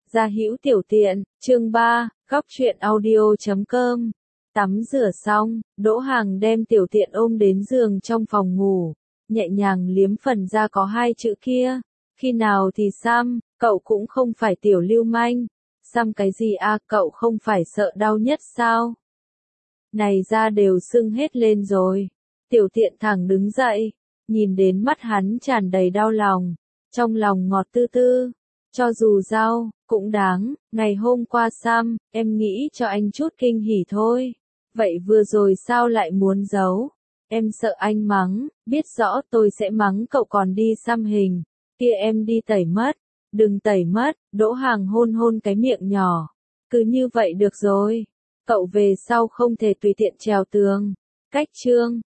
Gia Hữu Tiểu Tiện, chương 3, góc truyện audio.com. Tắm rửa xong, Đỗ Hàng đem Tiểu Tiện ôm đến giường trong phòng ngủ, nhẹ nhàng liếm phần da có hai chữ kia. Khi nào thì xăm, cậu cũng không phải tiểu lưu manh. Xăm cái gì à, cậu không phải sợ đau nhất sao? Này da đều sưng hết lên rồi. Tiểu Tiện thẳng đứng dậy, nhìn đến mắt hắn tràn đầy đau lòng, trong lòng ngọt tư tư. Cho dù đau, cũng đáng, ngày hôm qua xăm, em nghĩ cho anh chút kinh hỉ thôi. Vậy vừa rồi sao lại muốn giấu? Em sợ anh mắng, biết rõ tôi sẽ mắng cậu còn đi xăm hình. Kia em đi tẩy mất. Đừng tẩy mất, Đỗ Hàng hôn hôn cái miệng nhỏ. Cứ như vậy được rồi. Cậu về sau không thể tùy tiện trèo tường. Cách chương,